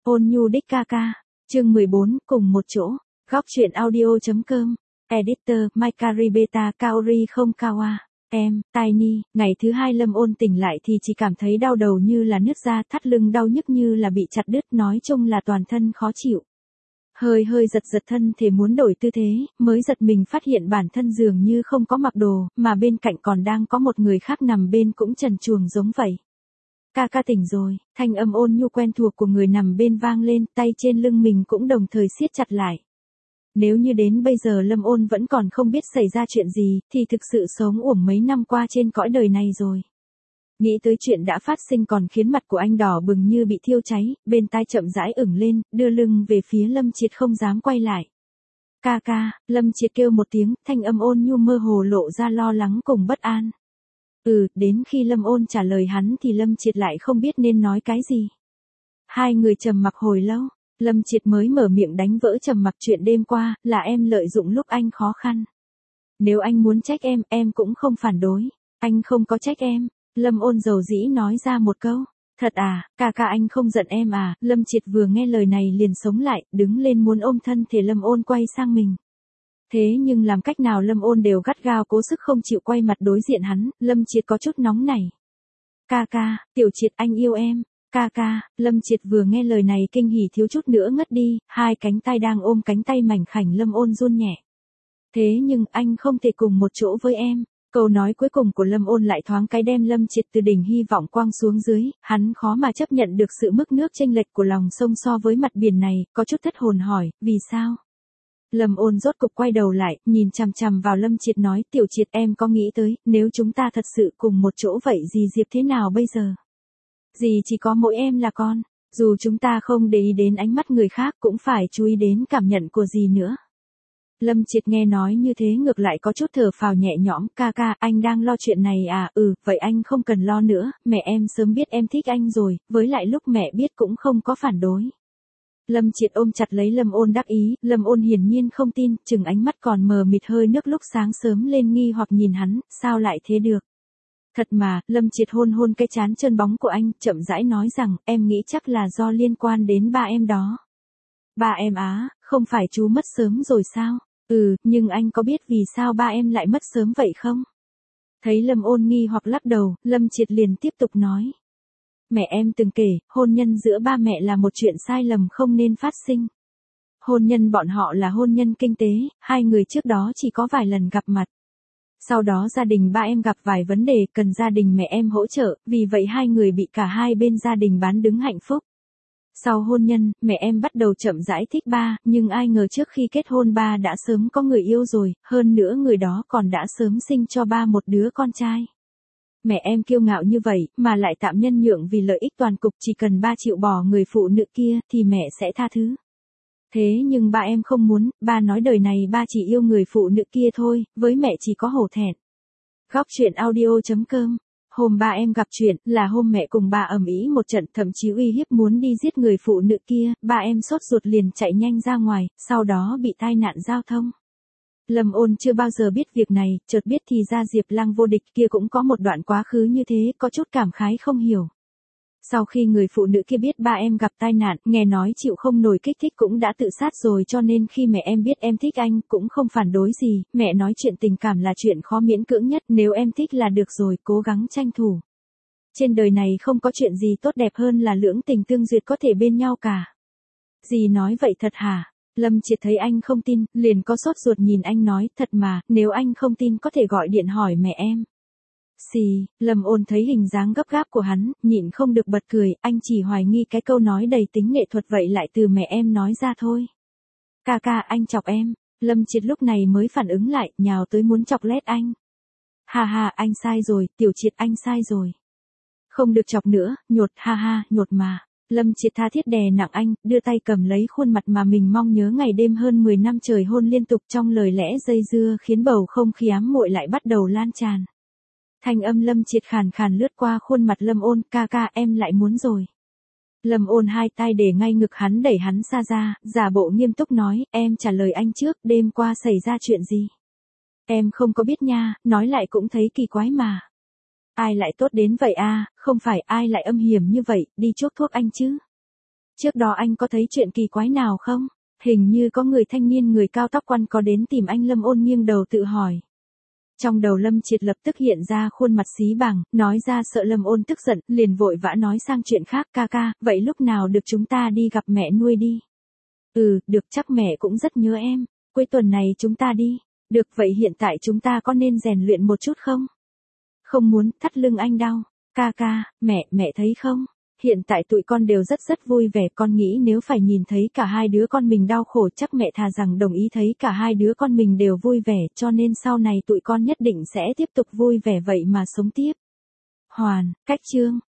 Ôn nhu đích ca ca. Chương 14, cùng một chỗ. Góc truyện audio.com. Editor, Makaribeta Kaori không Kawa. Em, Tiny. Ngày thứ hai Lâm Ôn tỉnh lại thì chỉ cảm thấy đau đầu như là nứt ra, thắt lưng đau nhức như là bị chặt đứt, nói chung là toàn thân khó chịu. Hơi giật thân thể muốn đổi tư thế, mới giật mình phát hiện bản thân dường như không có mặc đồ, mà bên cạnh còn đang có một người khác nằm bên cũng trần truồng giống vậy. Ca ca tỉnh rồi, thanh âm ôn nhu quen thuộc của người nằm bên vang lên, tay trên lưng mình cũng đồng thời siết chặt lại. Nếu như đến bây giờ Lâm Ôn vẫn còn không biết xảy ra chuyện gì, thì thực sự sống uổng mấy năm qua trên cõi đời này rồi. Nghĩ tới chuyện đã phát sinh còn khiến mặt của anh đỏ bừng như bị thiêu cháy, bên tai chậm rãi ửng lên, đưa lưng về phía Lâm Triệt không dám quay lại. Ca ca, Lâm Triệt kêu một tiếng, thanh âm ôn nhu mơ hồ lộ ra lo lắng cùng bất an. Đến khi Lâm Ôn trả lời hắn thì Lâm Triệt lại không biết nên nói cái gì. Hai người trầm mặc hồi lâu, Lâm Triệt mới mở miệng đánh vỡ trầm mặc chuyện đêm qua, là em lợi dụng lúc anh khó khăn. Nếu anh muốn trách em cũng không phản đối. Anh không có trách em. Lâm Ôn dầu dĩ nói ra một câu. Thật à, ca ca anh không giận em à. Lâm Triệt vừa nghe lời này liền sống lại, đứng lên muốn ôm thân thể Lâm Ôn quay sang mình. Thế nhưng làm cách nào Lâm Ôn đều gắt gao cố sức không chịu quay mặt đối diện hắn, Lâm Triệt có chút nóng nảy. Ca ca, Tiểu Triệt anh yêu em. Ca ca, Lâm Triệt vừa nghe lời này kinh hỉ thiếu chút nữa ngất đi, hai cánh tay đang ôm cánh tay mảnh khảnh Lâm Ôn run nhẹ. Thế nhưng anh không thể cùng một chỗ với em. Câu nói cuối cùng của Lâm Ôn lại thoáng cái đem Lâm Triệt từ đỉnh hy vọng quang xuống dưới, hắn khó mà chấp nhận được sự mức nước chênh lệch của lòng sông so với mặt biển này, có chút thất hồn hỏi, vì sao? Lâm Ôn rốt cục quay đầu lại, nhìn chằm chằm vào Lâm Triệt nói, Tiểu Triệt em có nghĩ tới, nếu chúng ta thật sự cùng một chỗ vậy dì Diệp thế nào bây giờ? Dì chỉ có mỗi em là con, dù chúng ta không để ý đến ánh mắt người khác cũng phải chú ý đến cảm nhận của dì nữa. Lâm Triệt nghe nói như thế ngược lại có chút thở phào nhẹ nhõm, ca ca, anh đang lo chuyện này à, vậy anh không cần lo nữa, mẹ em sớm biết em thích anh rồi, với lại lúc mẹ biết cũng không có phản đối. Lâm Triệt ôm chặt lấy Lâm Ôn đắc ý, Lâm Ôn hiển nhiên không tin, chừng ánh mắt còn mờ mịt hơi nước lúc sáng sớm lên nghi hoặc nhìn hắn, sao lại thế được. Thật mà, Lâm Triệt hôn cái trán trơn bóng của anh, chậm rãi nói rằng, em nghĩ chắc là do liên quan đến ba em đó. Ba em á, không phải chú mất sớm rồi sao? Nhưng anh có biết vì sao ba em lại mất sớm vậy không? Thấy Lâm Ôn nghi hoặc lắc đầu, Lâm Triệt liền tiếp tục nói. Mẹ em từng kể, hôn nhân giữa ba mẹ là một chuyện sai lầm không nên phát sinh. Hôn nhân bọn họ là hôn nhân kinh tế, hai người trước đó chỉ có vài lần gặp mặt. Sau đó gia đình ba em gặp vài vấn đề cần gia đình mẹ em hỗ trợ, vì vậy hai người bị cả hai bên gia đình bán đứng hạnh phúc. Sau hôn nhân, mẹ em bắt đầu chậm rãi thích ba, nhưng ai ngờ trước khi kết hôn ba đã sớm có người yêu rồi, hơn nữa người đó còn đã sớm sinh cho ba một đứa con trai. Mẹ em kiêu ngạo như vậy, mà lại tạm nhân nhượng vì lợi ích toàn cục, chỉ cần ba chịu bỏ người phụ nữ kia, thì mẹ sẽ tha thứ. Thế nhưng ba em không muốn, ba nói đời này ba chỉ yêu người phụ nữ kia thôi, với mẹ chỉ có hổ thẹn. Góc truyện audio.com. Hôm ba em gặp chuyện, là hôm mẹ cùng ba ầm ĩ một trận, thậm chí uy hiếp muốn đi giết người phụ nữ kia, ba em sốt ruột liền chạy nhanh ra ngoài, sau đó bị tai nạn giao thông. Lâm Ôn chưa bao giờ biết việc này, chợt biết thì ra Diệp Lăng vô địch kia cũng có một đoạn quá khứ như thế, có chút cảm khái không hiểu. Sau khi người phụ nữ kia biết ba em gặp tai nạn, nghe nói chịu không nổi kích thích cũng đã tự sát rồi, cho nên khi mẹ em biết em thích anh cũng không phản đối gì, mẹ nói chuyện tình cảm là chuyện khó miễn cưỡng nhất, nếu em thích là được rồi, cố gắng tranh thủ. Trên đời này không có chuyện gì tốt đẹp hơn là lưỡng tình tương duyệt có thể bên nhau cả. Dì nói vậy thật hả? Lâm Triệt thấy anh không tin, liền có sốt ruột nhìn anh nói, thật mà, nếu anh không tin có thể gọi điện hỏi mẹ em. Xì, Lâm Ôn thấy hình dáng gấp gáp của hắn, nhịn không được bật cười, anh chỉ hoài nghi cái câu nói đầy tính nghệ thuật vậy lại từ mẹ em nói ra thôi. Ca ca, anh chọc em. Lâm Triệt lúc này mới phản ứng lại, nhào tới muốn chọc lét anh. Ha, anh sai rồi, Tiểu Triệt anh sai rồi. Không được chọc nữa, nhột, nhột mà. Lâm Triệt tha thiết đè nặng anh, đưa tay cầm lấy khuôn mặt mà mình mong nhớ ngày đêm hơn 10 năm trời hôn liên tục, trong lời lẽ dây dưa khiến bầu không khí ám muội lại bắt đầu lan tràn. Thanh âm Lâm Triệt khàn khàn lướt qua khuôn mặt Lâm Ôn, ca ca em lại muốn rồi. Lâm Ôn hai tay để ngay ngực hắn đẩy hắn xa ra, giả bộ nghiêm túc nói, em trả lời anh trước, đêm qua xảy ra chuyện gì? Em không có biết nha, nói lại cũng thấy kỳ quái mà. Ai lại tốt đến vậy à, không phải ai lại âm hiểm như vậy, đi chuốc thuốc anh chứ? Trước đó anh có thấy chuyện kỳ quái nào không? Hình như có người thanh niên người cao tóc quăn có đến tìm anh. Lâm Ôn nghiêng đầu tự hỏi. Trong đầu Lâm Triệt lập tức hiện ra khuôn mặt xí bàng, nói ra sợ Lâm Ôn tức giận, liền vội vã nói sang chuyện khác. Ca ca, vậy lúc nào được chúng ta đi gặp mẹ nuôi đi? Được, chắc mẹ cũng rất nhớ em. Cuối tuần này chúng ta đi. Được, vậy hiện tại chúng ta có nên rèn luyện một chút không? Không muốn, thắt lưng anh đau. Ca ca, mẹ thấy không? Hiện tại tụi con đều rất vui vẻ, con nghĩ nếu phải nhìn thấy cả hai đứa con mình đau khổ chắc mẹ thà rằng đồng ý thấy cả hai đứa con mình đều vui vẻ, cho nên sau này tụi con nhất định sẽ tiếp tục vui vẻ vậy mà sống tiếp. Hoàn, cách chương